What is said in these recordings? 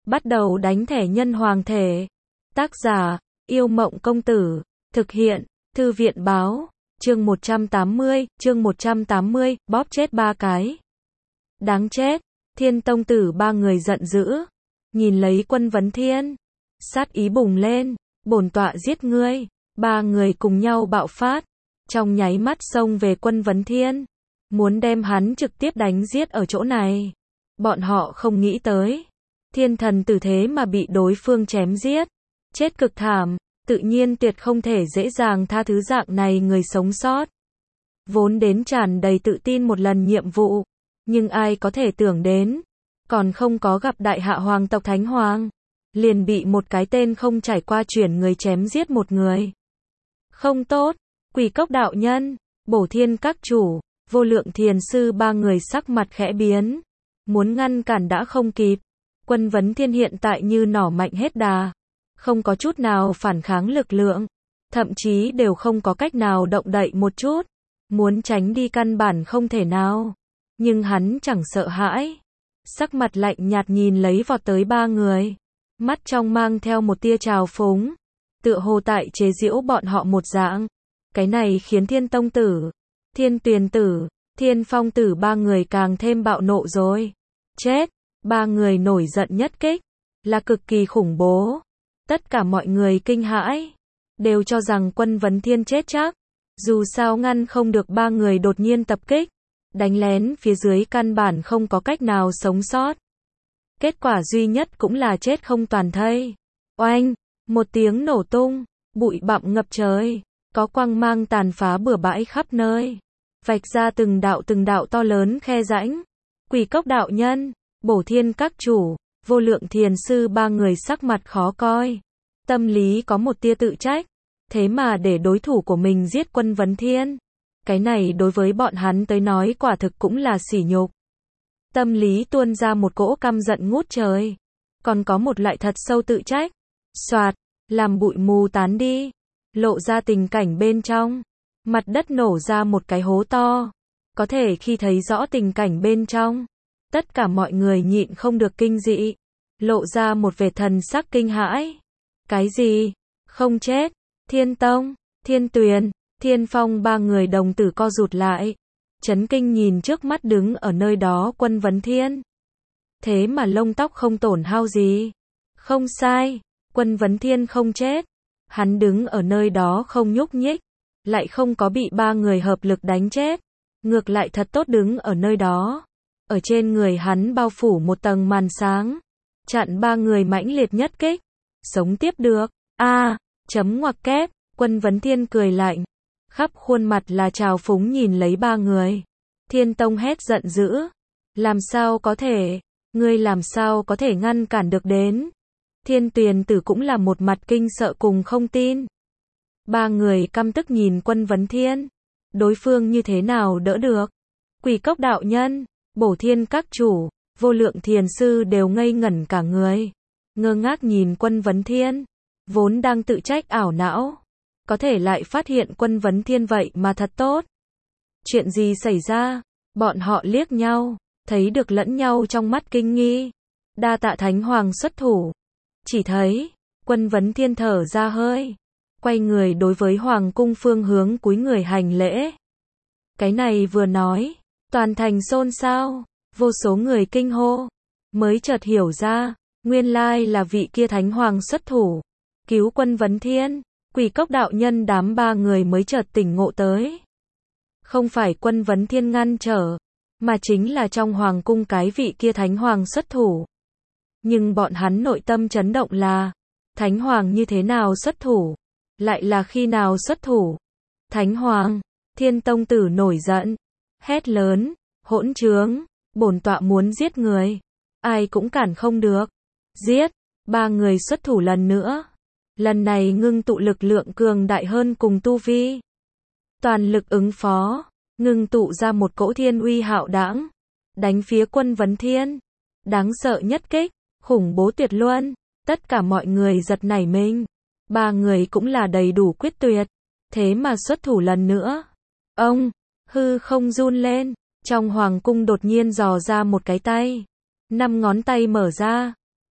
Bắt đầu đánh thẻ nhân hoàng thể. Tác giả, Yêu Mộng Công Tử. Thực hiện, Thư viện Báo. Chương 180, bóp chết ba cái. Đáng chết. Thiên Tông Tử ba người giận dữ. Nhìn lấy Quân Vấn Thiên. Sát ý bùng lên. Bổn tọa giết ngươi. Ba người cùng nhau bạo phát. Trong nháy mắt xông về Quân Vấn Thiên. Muốn đem hắn trực tiếp đánh giết ở chỗ này. Bọn họ không nghĩ tới. Thiên thần tử thế mà bị đối phương chém giết. Chết cực thảm, tự nhiên tuyệt không thể dễ dàng tha thứ dạng này người sống sót. Vốn đến tràn đầy tự tin một lần nhiệm vụ. Nhưng ai có thể tưởng đến. Còn không có gặp đại hạ hoàng tộc Thánh Hoàng. Liền bị một cái tên không trải qua chuyển người chém giết một người. Không tốt, Quỷ Cốc đạo nhân, Bổ Thiên các chủ, Vô Lượng thiền sư ba người sắc mặt khẽ biến. Muốn ngăn cản đã không kịp. Quân Vấn Thiên hiện tại như nỏ mạnh hết đà. Không có chút nào phản kháng lực lượng. Thậm chí đều không có cách nào động đậy một chút. Muốn tránh đi căn bản không thể nào. Nhưng hắn chẳng sợ hãi. Sắc mặt lạnh nhạt nhìn lấy vọt tới ba người. Mắt trong mang theo một tia trào phúng. Tựa hồ tại chế giễu bọn họ một dạng. Cái này khiến Thiên Tông Tử, Thiên Tuyền Tử, Thiên Phong Tử ba người càng thêm bạo nộ rồi. Chết! Ba người nổi giận nhất kích. Là cực kỳ khủng bố. Tất cả mọi người kinh hãi. Đều cho rằng Quân Vấn Thiên chết chắc. Dù sao ngăn không được ba người đột nhiên tập kích. Đánh lén phía dưới căn bản không có cách nào sống sót. Kết quả duy nhất cũng là chết không toàn thây. Oanh! Một tiếng nổ tung. Bụi bặm ngập trời. Có quang mang tàn phá bừa bãi khắp nơi. Vạch ra từng đạo to lớn khe rãnh. Quỷ Cốc đạo nhân, Bổ Thiên các chủ, Vô Lượng thiền sư ba người sắc mặt khó coi. Tâm lý có một tia tự trách. Thế mà để đối thủ của mình giết Quân Vấn Thiên. Cái này đối với bọn hắn tới nói quả thực cũng là sỉ nhục. Tâm lý tuôn ra một cỗ căm giận ngút trời. Còn có một loại thật sâu tự trách. Soạt, làm bụi mù tán đi. Lộ ra tình cảnh bên trong. Mặt đất nổ ra một cái hố to. Có thể khi thấy rõ tình cảnh bên trong. Tất cả mọi người nhịn không được kinh dị. Lộ ra một vẻ thần sắc kinh hãi. Cái gì? Không chết. Thiên Tông, Thiên Tuyền, Thiên Phong ba người đồng tử co rụt lại. Chấn kinh nhìn trước mắt đứng ở nơi đó Quân Vấn Thiên. Thế mà lông tóc không tổn hao gì. Không sai. Quân Vấn Thiên không chết. Hắn đứng ở nơi đó không nhúc nhích. Lại không có bị ba người hợp lực đánh chết. Ngược lại thật tốt đứng ở nơi đó. Ở trên người hắn bao phủ một tầng màn sáng. Chặn ba người mãnh liệt nhất kích. Sống tiếp được. Chấm ngoặc kép. Quân Vấn Thiên cười lạnh. Khắp khuôn mặt là trào phúng nhìn lấy ba người. Thiên Tông hét giận dữ. Làm sao có thể? Ngươi làm sao có thể ngăn cản được đến? Thiên Tuyền Tử cũng là một mặt kinh sợ cùng không tin. Ba người căm tức nhìn Quân Vấn Thiên. Đối phương như thế nào đỡ được? Quỷ Cốc đạo nhân, Bổ Thiên các chủ, Vô Lượng thiền sư đều ngây ngẩn cả người. Ngơ ngác nhìn Quân Vấn Thiên. Vốn đang tự trách ảo não. Có thể lại phát hiện Quân Vấn Thiên vậy mà thật tốt. Chuyện gì xảy ra? Bọn họ liếc nhau. Thấy được lẫn nhau trong mắt kinh nghi. Đa tạ Thánh Hoàng xuất thủ. Chỉ thấy, Quân Vấn Thiên thở ra hơi. Quay người đối với Hoàng cung phương hướng cúi người hành lễ. Cái này vừa nói, toàn thành xôn xao. Vô số người kinh hô. Mới chợt hiểu ra, nguyên lai là vị kia Thánh Hoàng xuất thủ. Cứu Quân Vấn Thiên. Quỷ Cốc đạo nhân đám ba người mới chợt tỉnh ngộ tới. Không phải Quân Vấn Thiên ngăn trở. Mà chính là trong Hoàng cung cái vị kia Thánh Hoàng xuất thủ. Nhưng bọn hắn nội tâm chấn động là, Thánh Hoàng như thế nào xuất thủ? Lại là khi nào xuất thủ? Thánh Hoàng, Thiên Tông Tử nổi giận, hét lớn, hỗn trướng, bổn tọa muốn giết người. Ai cũng cản không được. Giết, ba người xuất thủ lần nữa. Lần này ngưng tụ lực lượng cường đại hơn cùng tu vi. Toàn lực ứng phó, ngưng tụ ra một cỗ thiên uy hạo đãng. Đánh phía Quân Vấn Thiên. Đáng sợ nhất kích. Khủng bố tuyệt luân, tất cả mọi người giật nảy mình. Ba người cũng là đầy đủ quyết tuyệt. Thế mà xuất thủ lần nữa. Ông, hư không run lên. Trong Hoàng cung đột nhiên dò ra một cái tay. 5 ngón tay mở ra.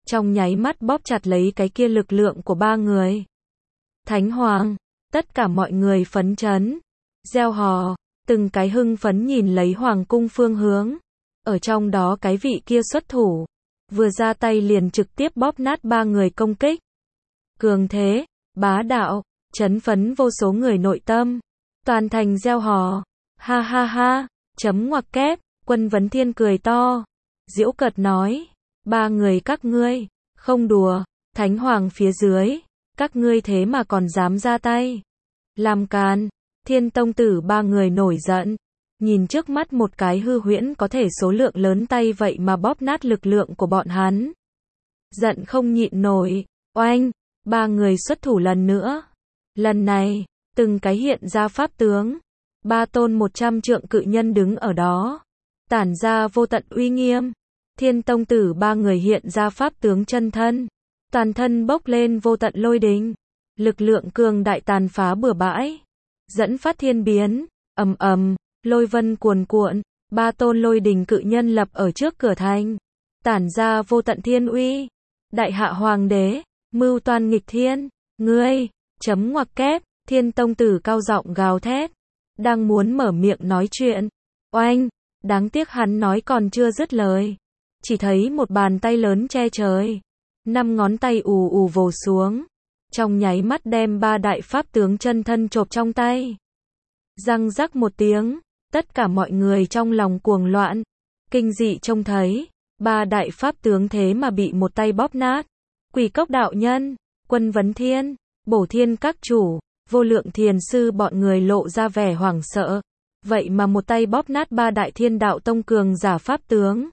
trong nháy mắt bóp chặt lấy cái kia lực lượng của ba người. Thánh Hoàng, tất cả mọi người phấn chấn, reo hò, từng cái hưng phấn nhìn lấy hoàng cung phương hướng. Ở trong đó cái vị kia xuất thủ, vừa ra tay liền trực tiếp bóp nát ba người công kích. Cường thế, bá đạo, chấn phấn vô số người nội tâm. Toàn thành reo hò, ha ha ha, chấm ngoặc kép, Quân Vấn Thiên cười to, giễu cợt nói, ba người các ngươi, không đùa, Thánh Hoàng phía dưới, các ngươi thế mà còn dám ra tay. Làm càn, Thiên Tông Tử ba người nổi giận, nhìn trước mắt một cái hư huyễn có thể số lượng lớn tay vậy mà bóp nát lực lượng của bọn hắn. Giận không nhịn nổi, oanh, ba người xuất thủ lần nữa. Lần này, từng cái hiện ra pháp tướng, ba tôn 100 trượng cự nhân đứng ở đó, tản ra vô tận uy nghiêm. Thiên Tông Tử ba người hiện ra pháp tướng chân thân, toàn thân bốc lên vô tận lôi đình, lực lượng cường đại tàn phá bừa bãi, dẫn phát thiên biến, ầm ầm, lôi vân cuồn cuộn, ba tôn lôi đình cự nhân lập ở trước cửa thành, tản ra vô tận thiên uy. Đại hạ hoàng đế, mưu toan nghịch thiên, ngươi, chấm ngoặc kép, Thiên Tông Tử cao giọng gào thét, đang muốn mở miệng nói chuyện. Oanh, đáng tiếc hắn nói còn chưa dứt lời, chỉ thấy một bàn tay lớn che trời, 5 ngón tay ù ù vồ xuống, trong nháy mắt đem ba đại pháp tướng chân thân chộp trong tay. Răng rắc một tiếng, tất cả mọi người trong lòng cuồng loạn, kinh dị trông thấy, ba đại pháp tướng thế mà bị một tay bóp nát. Quỷ Cốc đạo nhân, Quân Vấn Thiên, Bổ Thiên các chủ, Vô Lượng thiền sư bọn người lộ ra vẻ hoảng sợ. Vậy mà một tay bóp nát ba đại Thiên Đạo Tông cường giả pháp tướng.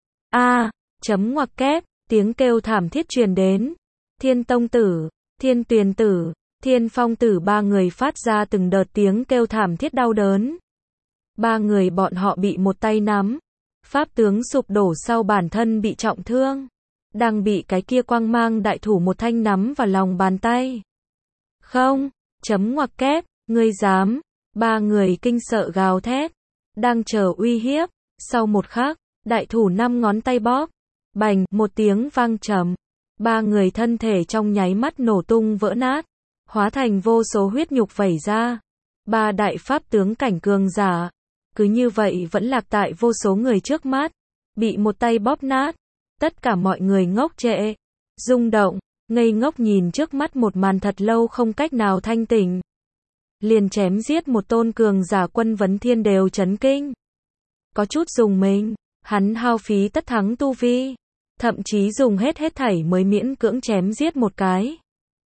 A, chấm ngoặc kép, tiếng kêu thảm thiết truyền đến. Thiên Tông Tử, Thiên Tuyền Tử, Thiên Phong Tử ba người phát ra từng đợt tiếng kêu thảm thiết đau đớn. Ba người bọn họ bị một tay nắm, pháp tướng sụp đổ sau bản thân bị trọng thương, đang bị cái kia quang mang đại thủ một thanh nắm vào lòng bàn tay. Không, chấm ngoặc kép, ngươi dám, ba người kinh sợ gào thét, đang chờ uy hiếp. Sau một khắc, đại thủ 5 ngón tay bóp, bành, một tiếng vang trầm, ba người thân thể trong nháy mắt nổ tung vỡ nát, hóa thành vô số huyết nhục vẩy ra. Ba đại pháp tướng cảnh cường giả, cứ như vậy vẫn lạc tại vô số người trước mắt, bị một tay bóp nát. Tất cả mọi người ngốc trệ, rung động, ngây ngốc nhìn trước mắt một màn thật lâu không cách nào thanh tỉnh. Liền chém giết một tôn cường giả Quân Vấn Thiên đều chấn kinh. Có chút dùng mình, hắn hao phí tất thắng tu vi, thậm chí dùng hết thảy mới miễn cưỡng chém giết một cái.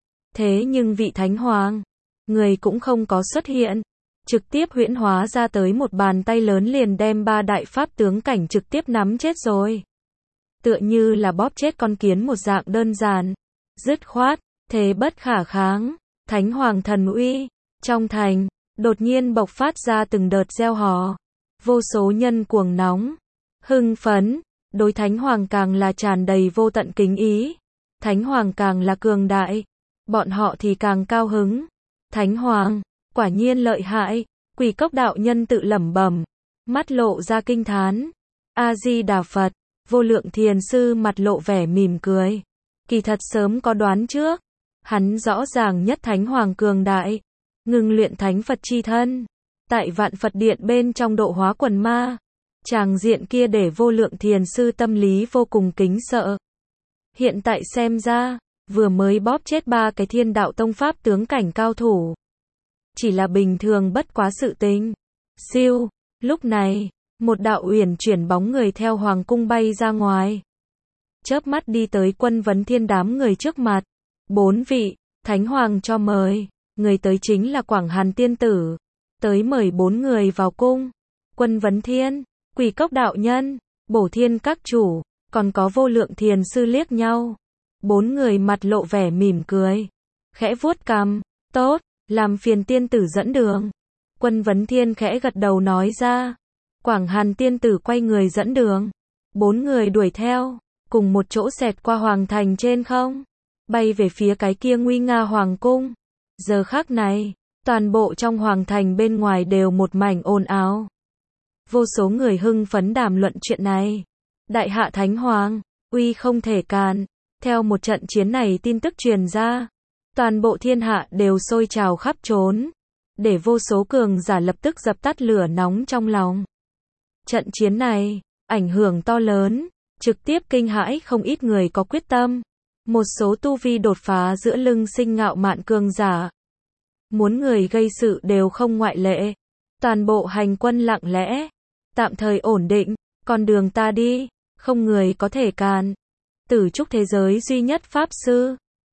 Thế nhưng vị Thánh Hoàng, người cũng không có xuất hiện, trực tiếp huyễn hóa ra tới một bàn tay lớn liền đem ba đại pháp tướng cảnh trực tiếp nắm chết rồi. Tựa như là bóp chết con kiến một dạng đơn giản, dứt khoát, thế bất khả kháng. Thánh Hoàng thần uy, trong thành, đột nhiên bộc phát ra từng đợt reo hò. Vô số nhân cuồng nóng, hưng phấn, đối Thánh Hoàng càng là tràn đầy vô tận kính ý. Thánh Hoàng càng là cường đại, bọn họ thì càng cao hứng. Thánh Hoàng, quả nhiên lợi hại, Quỷ Cốc đạo nhân tự lẩm bẩm, mắt lộ ra kinh thán. A-di-đà Phật, Vô Lượng thiền sư mặt lộ vẻ mỉm cười. Kỳ thật sớm có đoán trước, hắn rõ ràng nhất Thánh Hoàng cường đại, ngừng luyện thánh Phật chi thân, tại Vạn Phật Điện bên trong độ hóa quần ma. Tràng diện kia để Vô Lượng thiền sư tâm lý vô cùng kính sợ. Hiện tại xem ra, vừa mới bóp chết ba cái Thiên Đạo Tông pháp tướng cảnh cao thủ, chỉ là bình thường bất quá sự tình. Siêu, lúc này, một đạo uyển chuyển bóng người theo hoàng cung bay ra ngoài, chớp mắt đi tới Quân Vấn Thiên đám người trước mặt. 4 vị, Thánh Hoàng cho mời, người tới chính là Quảng Hàn Tiên Tử, tới mời 4 người vào cung. Quân Vấn Thiên, Quỷ Cốc đạo nhân, Bổ Thiên các chủ, còn có Vô Lượng thiền sư liếc nhau. 4 người mặt lộ vẻ mỉm cười, khẽ vuốt cằm, tốt, làm phiền tiên tử dẫn đường. Quân Vấn Thiên khẽ gật đầu nói ra. Quảng Hàn Tiên Tử quay người dẫn đường. 4 người đuổi theo, cùng một chỗ xẹt qua hoàng thành trên không, bay về phía cái kia nguy nga hoàng cung. Giờ khắc này, toàn bộ trong hoàng thành bên ngoài đều một mảnh ồn ào. Vô số người hưng phấn đàm luận chuyện này. Đại hạ Thánh Hoàng, uy không thể cản, Theo một trận chiến này tin tức truyền ra, toàn bộ thiên hạ đều sôi trào khắp trốn, để vô số cường giả lập tức dập tắt lửa nóng trong lòng. Trận chiến này, ảnh hưởng to lớn, trực tiếp kinh hãi không ít người có quyết tâm. Một số tu vi đột phá giữa lưng sinh ngạo mạn cường giả. Muốn người gây sự đều không ngoại lệ. Toàn bộ hành quân lặng lẽ, tạm thời ổn định, con đường ta đi, không người có thể cản. Tử trúc thế giới duy nhất pháp sư.